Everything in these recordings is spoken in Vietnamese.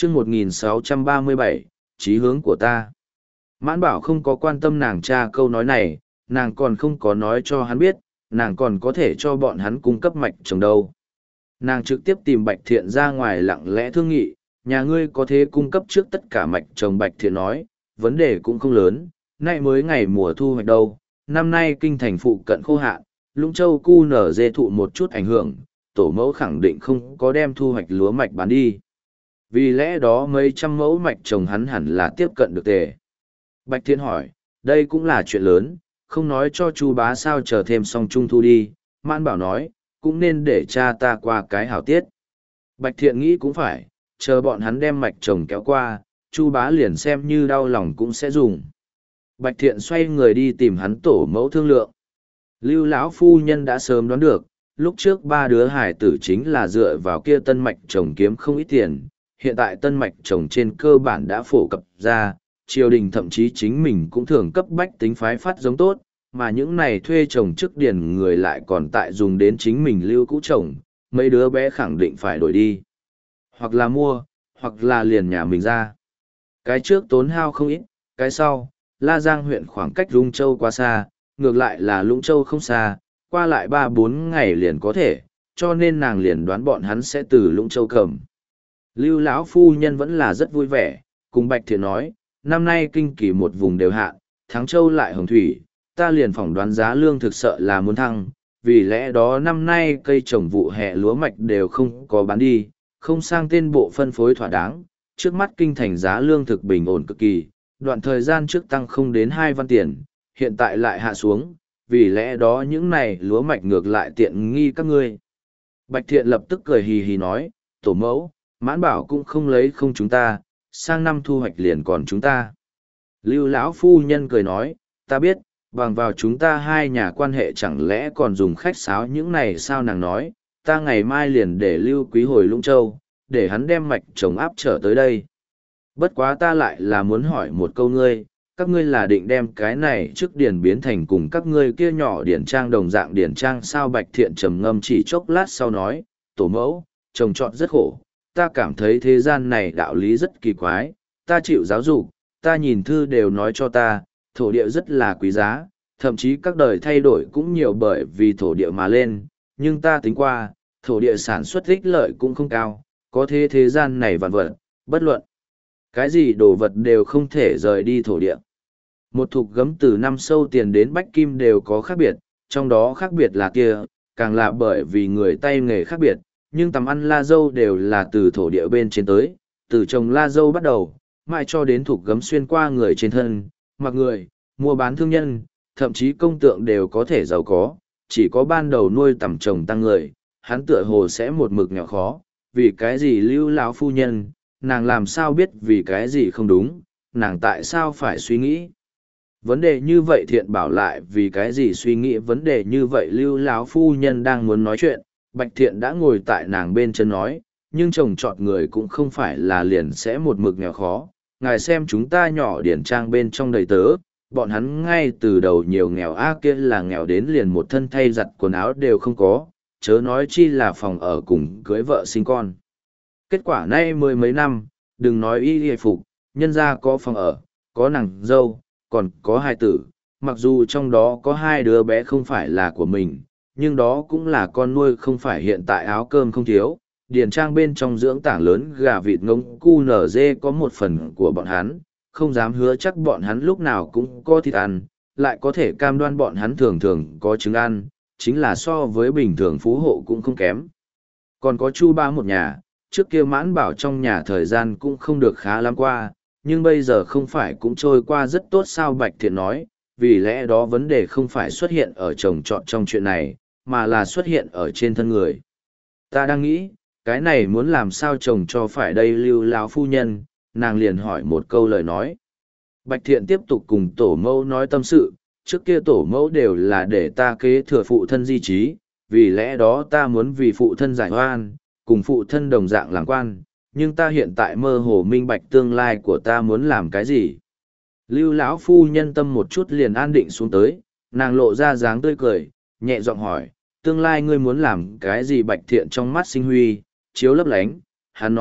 chương 1637, chí hướng của ta. Mãn Bảo không có quan tâm nàng cha câu nói này, nàng còn không có nói cho hắn biết, nàng còn có thể cho bọn hắn cung cấp mạch chồng đâu. Nàng trực tiếp tìm Bạch Thiện ra ngoài lặng lẽ thương nghị, nhà ngươi có thể cung cấp trước tất cả mạch chồng. Bạch Thiện nói, vấn đề cũng không lớn, nay mới ngày mùa thu hoạch đâu, năm nay kinh thành phụ cận khô hạn, Lũng Châu cu nở dê thụ một chút ảnh hưởng, tổ mẫu khẳng định không có đem thu hoạch lúa mạch bán đi. Vì lẽ đó mấy trăm mẫu mạch trồng hắn hẳn là tiếp cận được tề. Bạch Thiện hỏi, đây cũng là chuyện lớn, không nói cho Chu bá sao chờ thêm xong trung thu đi. Mãn Bảo nói, cũng nên để cha ta qua cái hảo tiết. Bạch Thiện nghĩ cũng phải, chờ bọn hắn đem mạch trồng kéo qua, Chu bá liền xem như đau lòng cũng sẽ dùng. Bạch Thiện xoay người đi tìm hắn tổ mẫu thương lượng. Lưu lão phu nhân đã sớm đoán được, lúc trước ba đứa hải tử chính là dựa vào kia tân mạch trồng kiếm không ít tiền, hiện tại tân mạch trồng trên cơ bản đã phổ cập ra, triều đình thậm chí chính mình cũng thường cấp bách tính phái phát giống tốt, mà những này thuê trồng trước điền người lại còn tại dùng đến chính mình lưu cũ trồng, mấy đứa bé khẳng định phải đổi đi. Hoặc là mua, hoặc là liền nhà mình ra. Cái trước tốn hao không ít, cái sau, La Giang huyện khoảng cách Lũng Châu quá xa, ngược lại là Lũng Châu không xa, qua lại 3-4 ngày liền có thể, cho nên nàng liền đoán bọn hắn sẽ từ Lũng Châu cầm. Lưu lão phu nhân vẫn là rất vui vẻ, cùng Bạch Thiện nói, năm nay kinh kỳ một vùng đều hạn, Thắng Châu lại hồng thủy, ta liền phỏng đoán giá lương thực sợ là muốn thăng, vì lẽ đó năm nay cây trồng vụ hè lúa mạch đều không có bán đi, không sang tên bộ phân phối thỏa đáng, trước mắt kinh thành giá lương thực bình ổn cực kỳ, đoạn thời gian trước tăng không đến 2 văn tiền, hiện tại lại hạ xuống, vì lẽ đó những này lúa mạch ngược lại tiện nghi các ngươi. Bạch Thiện lập tức cười hì hì nói, tổ mẫu, Mãn Bảo cũng không lấy không chúng ta, sang năm thu hoạch liền còn chúng ta. Lưu lão phu nhân cười nói, ta biết, bằng vào chúng ta hai nhà quan hệ chẳng lẽ còn dùng khách sáo những này sao. Nàng nói, ta ngày mai liền để Lưu Quý hồi Lũng Châu, để hắn đem mạch trồng áp trở tới đây. Bất quá ta lại là muốn hỏi một câu ngươi, các ngươi là định đem cái này trước điển biến thành cùng các ngươi kia nhỏ điển trang đồng dạng điển trang sao. Bạch Thiện trầm ngâm chỉ chốc lát sau nói, tổ mẫu, trồng trọt rất khổ, ta cảm thấy thế gian này đạo lý rất kỳ quái, ta chịu giáo dục, ta nhìn thư đều nói cho ta, thổ địa rất là quý giá, thậm chí các đời thay đổi cũng nhiều bởi vì thổ địa mà lên, nhưng ta tính qua, thổ địa sản xuất ích lợi cũng không cao, có thế gian này vạn vật, bất luận. Cái gì đồ vật đều không thể rời đi thổ địa. Một thục gấm từ năm sâu tiền đến bách kim đều có khác biệt, trong đó khác biệt là kia, càng là bởi vì người tay nghề khác biệt, nhưng tầm ăn la dâu đều là từ thổ địa bên trên tới, từ trồng la dâu bắt đầu, mãi cho đến thục gấm xuyên qua người trên thân, mặc người, mua bán thương nhân, thậm chí công tượng đều có thể giàu có, chỉ có ban đầu nuôi tầm trồng tăng người, hắn tựa hồ sẽ một mực nghèo khó, vì cái gì Lưu lão phu nhân, nàng làm sao biết vì cái gì không đúng, nàng tại sao phải suy nghĩ. Vấn đề như vậy Thiện bảo lại vì cái gì suy nghĩ vấn đề như vậy. Lưu lão phu nhân đang muốn nói chuyện, Bạch Thiện đã ngồi tại nàng bên chân nói, nhưng chồng chọn người cũng không phải là liền sẽ một mực nghèo khó. Ngài xem chúng ta nhỏ điển trang bên trong đầy tớ, bọn hắn ngay từ đầu nhiều nghèo kia là nghèo đến liền một thân thay giặt quần áo đều không có, chớ nói chi là phòng ở cùng cưới vợ sinh con. Kết quả nay 10 mấy năm, đừng nói y phục, nhân gia có phòng ở, có nàng dâu, còn có hai tử, mặc dù trong đó có 2 đứa bé không phải là của mình, nhưng đó cũng là con nuôi không phải hiện tại áo cơm không thiếu. Điền trang bên trong dưỡng tảng lớn gà vịt ngỗng cu nở dê có một phần của bọn hắn, không dám hứa chắc bọn hắn lúc nào cũng có thịt ăn, lại có thể cam đoan bọn hắn thường thường có trứng ăn, chính là so với bình thường phú hộ cũng không kém. Còn có Chu ba một nhà, trước kia Mãn Bảo trong nhà thời gian cũng không được khá lắm qua, nhưng bây giờ không phải cũng trôi qua rất tốt sao. Bạch Thiện nói, vì lẽ đó vấn đề không phải xuất hiện ở trồng trọt trong chuyện này, mà là xuất hiện ở trên thân người. Ta đang nghĩ, cái này muốn làm sao trồng cho phải đây. Lưu lão phu nhân, nàng liền hỏi một câu lời nói. Bạch Thiện tiếp tục cùng tổ mẫu nói tâm sự, trước kia tổ mẫu đều là để ta kế thừa phụ thân di trí, vì lẽ đó ta muốn vì phụ thân giải oan, cùng phụ thân đồng dạng làm quan, nhưng ta hiện tại mơ hồ minh bạch tương lai của ta muốn làm cái gì. Lưu lão phu nhân tâm một chút liền an định xuống tới, nàng lộ ra dáng tươi cười, nhẹ giọng hỏi, tương lai ngươi muốn làm cái gì? Bạch Thiện trong mắt sinh huy, chiếu lấp lánh, hắn nói,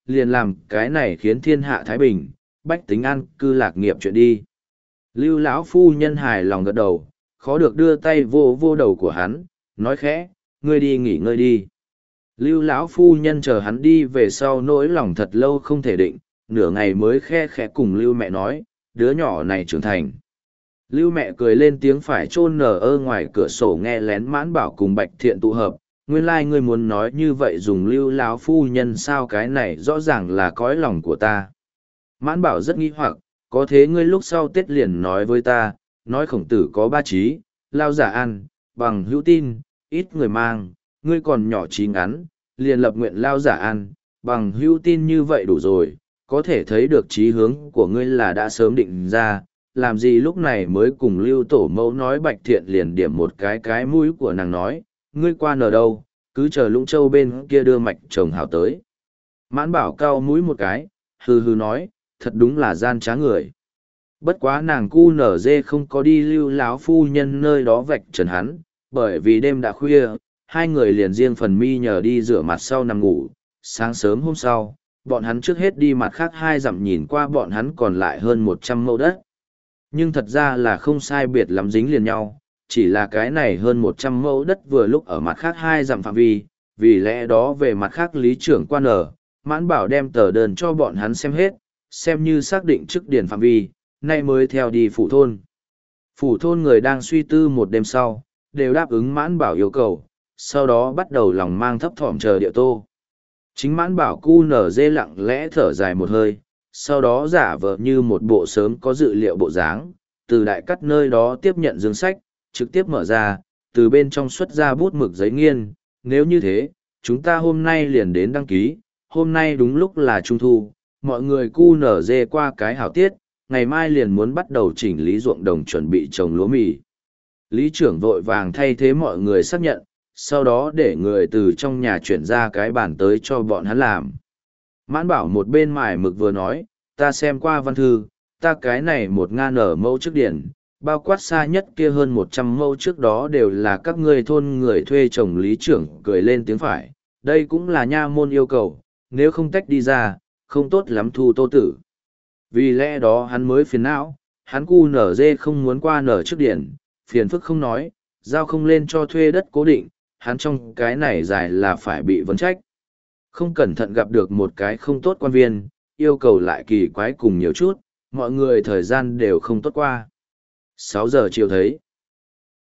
liền làm cái này khiến thiên hạ thái bình, bách tính an cư lạc nghiệp chuyện đi. Lưu lão phu nhân hài lòng gật đầu, khó được đưa tay vô vô đầu của hắn, nói khẽ, ngươi đi nghỉ ngơi đi. Lưu lão phu nhân chờ hắn đi về sau nỗi lòng thật lâu không thể định, nửa ngày mới khe khẽ cùng Lưu mẹ nói, đứa nhỏ này trưởng thành. Lưu mẹ cười lên tiếng phải chôn nở ơ ngoài cửa sổ nghe lén Mãn Bảo cùng Bạch Thiện tụ hợp, nguyên lai ngươi muốn nói như vậy dùng Lưu lão phu nhân sao, cái này rõ ràng là cõi lòng của ta. Mãn Bảo rất nghi hoặc, có thế ngươi lúc sau Tết liền nói với ta, nói khổng tử có ba trí, lao giả ăn, bằng hữu tin, ít người mang, ngươi còn nhỏ trí ngắn, liền lập nguyện lao giả ăn, bằng hữu tin như vậy đủ rồi, có thể thấy được chí hướng của ngươi là đã sớm định ra, làm gì lúc này mới cùng Lưu tổ mẫu nói. Bạch Thiện liền điểm một cái mũi của nàng nói, ngươi qua nở đâu, cứ chờ Lũng Châu bên kia đưa mạch chồng hảo tới. Mãn Bảo cau mũi một cái, hừ hừ nói, thật đúng là gian trá người. Bất quá nàng cu nở dê không có đi Lưu lão phu nhân nơi đó vạch trần hắn, bởi vì đêm đã khuya, hai người liền riêng phần mi nhờ đi rửa mặt sau nằm ngủ. Sáng sớm hôm sau, bọn hắn trước hết đi mặt khác 2 dặm nhìn qua bọn hắn còn lại hơn 100 mẫu đất. Nhưng thật ra là không sai biệt lắm dính liền nhau, chỉ là cái này hơn 100 mẫu đất vừa lúc ở mặt khác 2 dặm phạm vi, vì lẽ đó về mặt khác lý trưởng quan ở, Mãn Bảo đem tờ đơn cho bọn hắn xem hết, xem như xác định chức điển phạm vi, nay mới theo đi phủ thôn. Phủ thôn người đang suy tư một đêm sau, đều đáp ứng Mãn Bảo yêu cầu, sau đó bắt đầu lòng mang thấp thỏm chờ Điệu Tô. Chính Mãn Bảo cu nở dê lặng lẽ thở dài một hơi, sau đó giả vờ như một bộ sớm có dự liệu bộ dáng, từ đại cắt nơi đó tiếp nhận dương sách, trực tiếp mở ra, từ bên trong xuất ra bút mực giấy nghiên, nếu như thế, chúng ta hôm nay liền đến đăng ký, hôm nay đúng lúc là trung thu, mọi người cu nở dê qua cái hảo tiết, ngày mai liền muốn bắt đầu chỉnh lý ruộng đồng chuẩn bị trồng lúa mì. Lý trưởng vội vàng thay thế mọi người xác nhận, sau đó để người từ trong nhà chuyển ra cái bàn tới cho bọn hắn làm. Mãn Bảo một bên mài mực vừa nói, ta xem qua văn thư, ta cái này 1.000 mẫu trước điển, bao quát xa nhất kia hơn 100 mẫu trước đó đều là các ngươi thôn người thuê trồng. Lý trưởng cười lên tiếng phải, đây cũng là nha môn yêu cầu, nếu không tách đi ra, không tốt lắm thu Tô tử. Vì lẽ đó hắn mới phiền não, hắn cu nở dê không muốn qua nở trước điển, phiền phức không nói, giao không lên cho thuê đất cố định, hắn trong cái này dài là phải bị vấn trách. Không cẩn thận gặp được một cái không tốt quan viên, yêu cầu lại kỳ quái cùng nhiều chút, mọi người thời gian đều không tốt qua. 6 giờ chiều thấy,